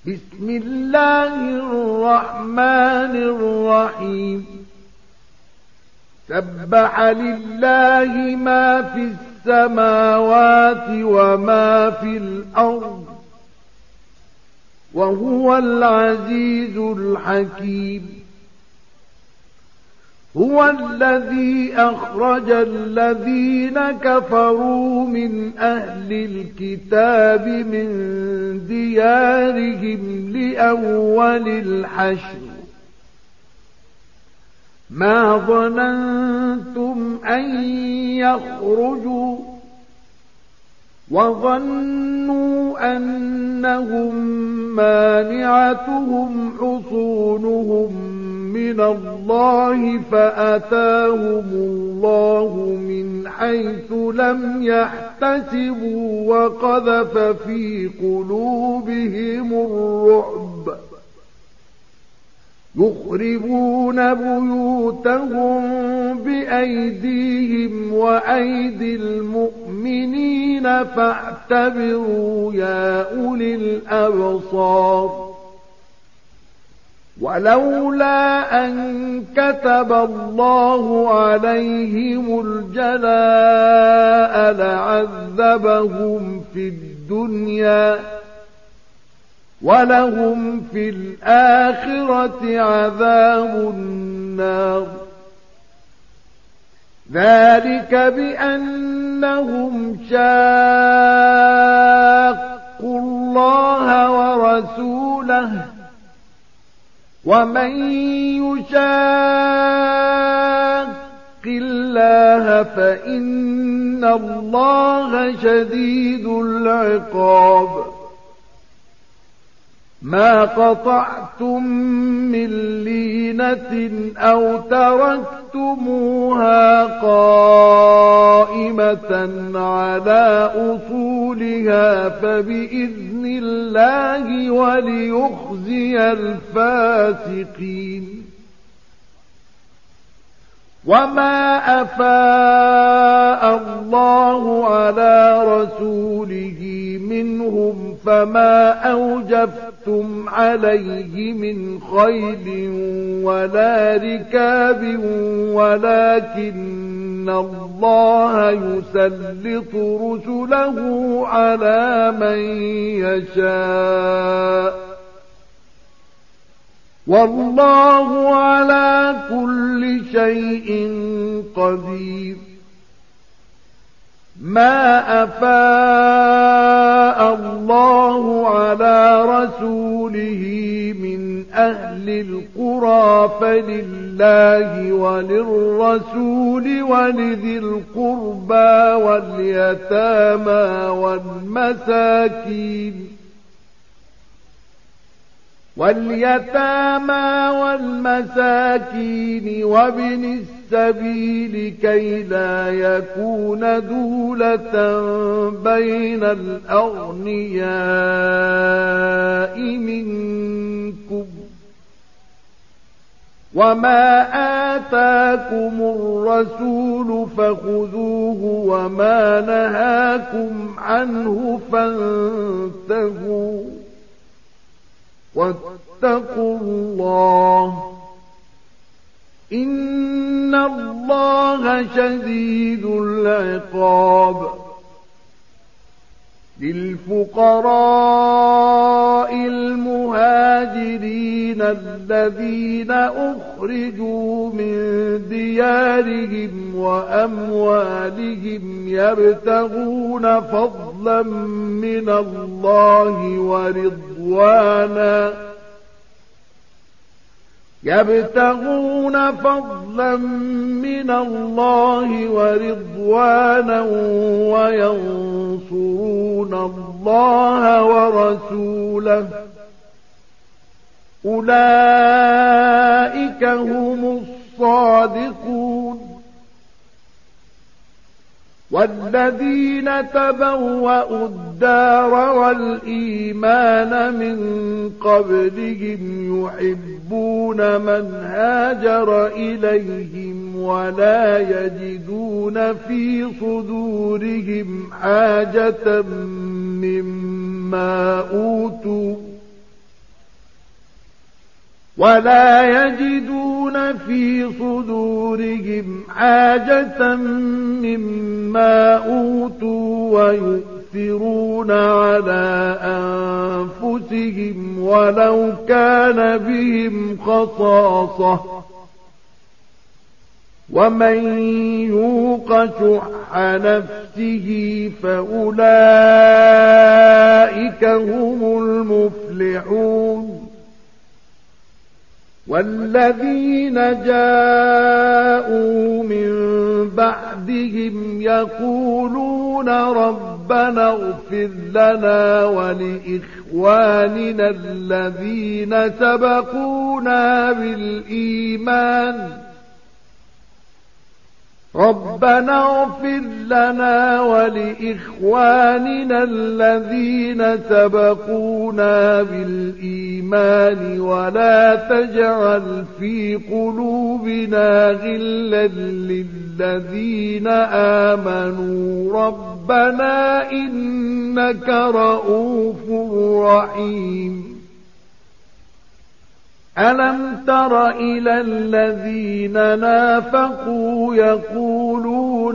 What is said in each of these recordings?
بسم الله الرحمن الرحيم سبح لله ما في السماوات وما في الأرض وهو العزيز الحكيم هو الذي أخرج الذين كفروا من أهل الكتاب من ديارهم لأول الحشر ما ظننتم أن يخرجوا وظنوا أنهم مانعتهم حصونهم من الله فأتاهم الله من حيث لم يحتسبوا وقذف في قلوبهم الرعب يخربون بيوتهم بأيديهم وأيدي المؤمنين فاعتبروا يا أولي الأبصار ولولا أن كتب الله عليهم الجلاء لعذبهم في الدنيا ولهم في الآخرة عذاب النار ذلك بأنهم شاقوا الله ورسوله ومن يشاق الله فإن الله شديد العقاب ما قطعتم من لينة أو تركتموها قائمة على أصولها فبإذن الله وليخزي الفاسقين وما أفاء الله على رسوله منهم فما أوجفتم عليه من خيل ولا ركاب ولكن الله يسلط رسله على من يشاء والله على كل شيء قدير ما أفاء الله على رسوله من أهل القرى فلله وللرسول ولذي القربى واليتامى والمساكين وابن السبيل كي لا يكون دولة بين الأغنياء منكم وما آتاكم الرسول فخذوه وما نهاكم عنه فانتهوا واتقوا الله إن الله شديد العقاب للفقراء المهاجرين الذين أخرجوا من ديارهم وأموالهم يبتغون فضلا من الله ورضوانا وينصرون الله ورسوله أولئك هم الصادقون والذين تبوأوا الدار والإيمان من قبلهم يحبون من هاجر إليهم ولا يجدون في صدورهم حاجة مما أوتوا ولا يجدون في صدورهم حاجة مما أوتوا ويؤثرون على أنفسهم ولو كان بهم خصاصة ومن يوق شح نفسه فأولئك هم المفلحون والذين جاءوا من بعدهم يقولون ربنا اغفر لنا ولإخواننا الذين سبقونا بالإيمان ربنا اغفر لنا ولإخواننا الذين سبقونا بالإيمان ولا تجعل في قلوبنا غلا للذين آمنوا ربنا إنك رؤوف رحيم ألم تر إلى الذين نافقوا يقولون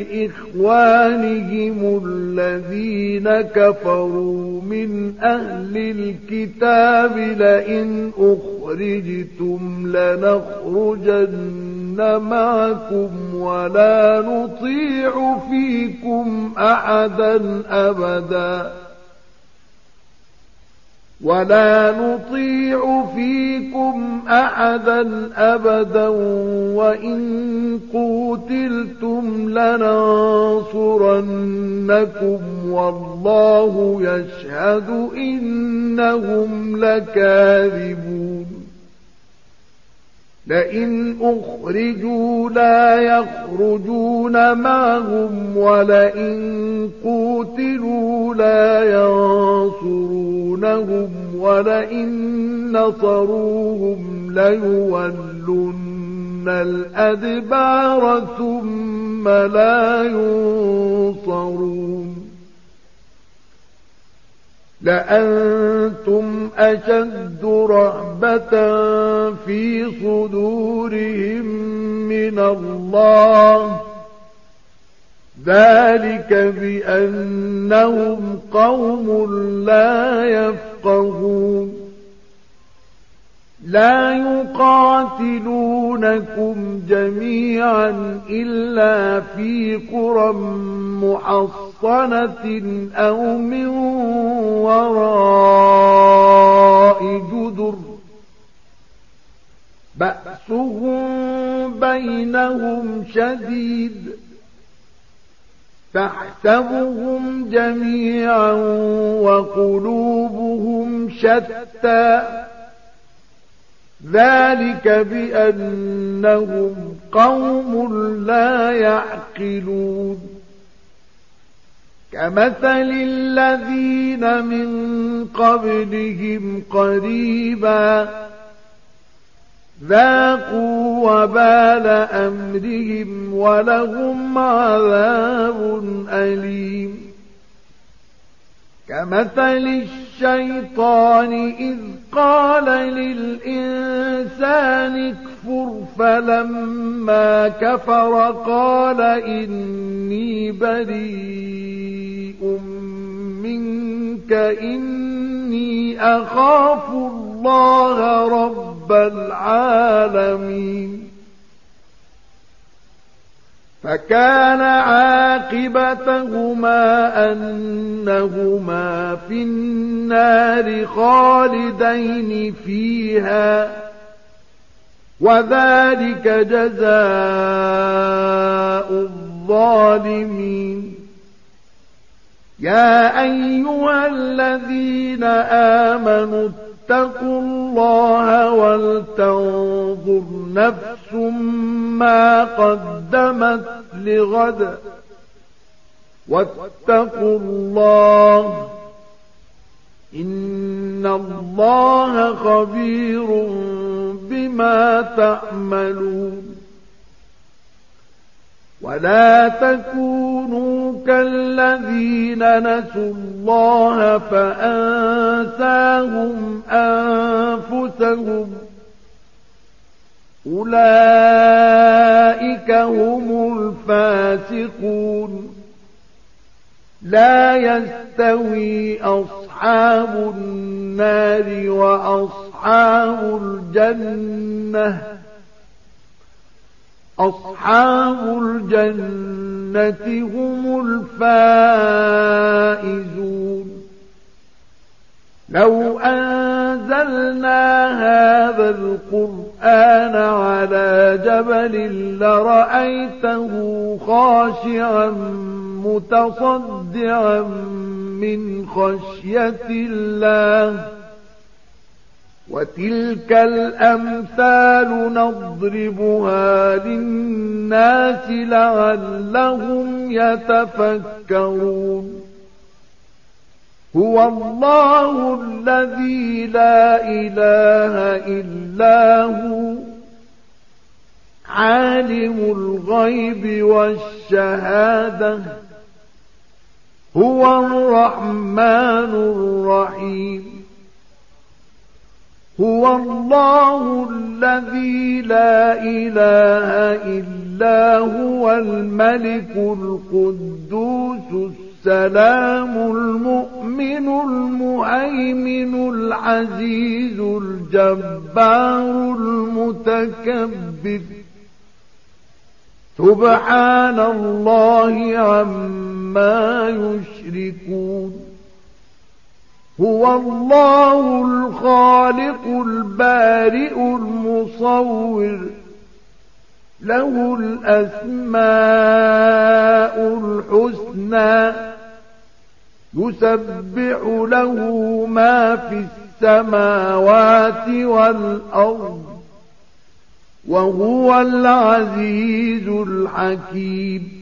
لإخوانهم الذين كفروا من أهل الكتاب لئن أخرجتم لنخرجن معكم ولا نطيع فيكم أحدا أبدا وإن قوتلتم لننصرنكم والله يشهد إنهم لكاذبون لئن أخرجوا لا يخرجون معهم ولئن قوتلوا لا ينصرونهم ولئن نصروهم ليولن الأدبار ثم لا ينصرون لأنتم أشد رهبة في صدورهم من الله ذلك بأنهم قوم لا يفقهون لا يقاتلونكم جميعا إلا في قرى محصنة أو من وراء جدر بأسهم بينهم شديد تحسبهم جميعا وقلوبهم شتى ذلك بأنهم قوم لا يعقلون كمثل الذين من قبلهم قريبا ذاقوا وبال أمرهم ولهم عذاب أليم كمثل الشيطان إذ قال للإنسان اكفر فلما كفر قال إني بريء منك إني أخاف الله رب العالمين فكان عاقبتهما أنهما في النار خالدين فيها وذلك جزاء الظالمين يا أيها الذين آمنوا اتقوا الله ولتنظر نفس ما قدمت لغد واتقوا الله إن الله خبير بما تعملون ولا تكونوا كالذين نسوا الله فأنساهم أنفسهم أولئك هم الفاسقون. لا يستوي أصحاب النار وأصحاب الجنة أصحاب الجنة هم الفائزون. لو أنزلنا هذا القرآن على جبل لرأيته خاشعا متصدعا من خشية الله. وتلك الأمثال نضربها للناس لعلهم يتفكرون. هو الله الذي لا إله إلا هو عالم الغيب والشهادة هو الرحمن الرحيم. هو الله الذي لا إله إلا هو الملك القدوس السلام المؤمن المهيمن العزيز الجبار المتكبر. سبحان الله عما يشركون. هو الله الخالق البارئ المصور له الأسماء الحسنى يسبح له ما في السماوات والأرض وهو العزيز الحكيم.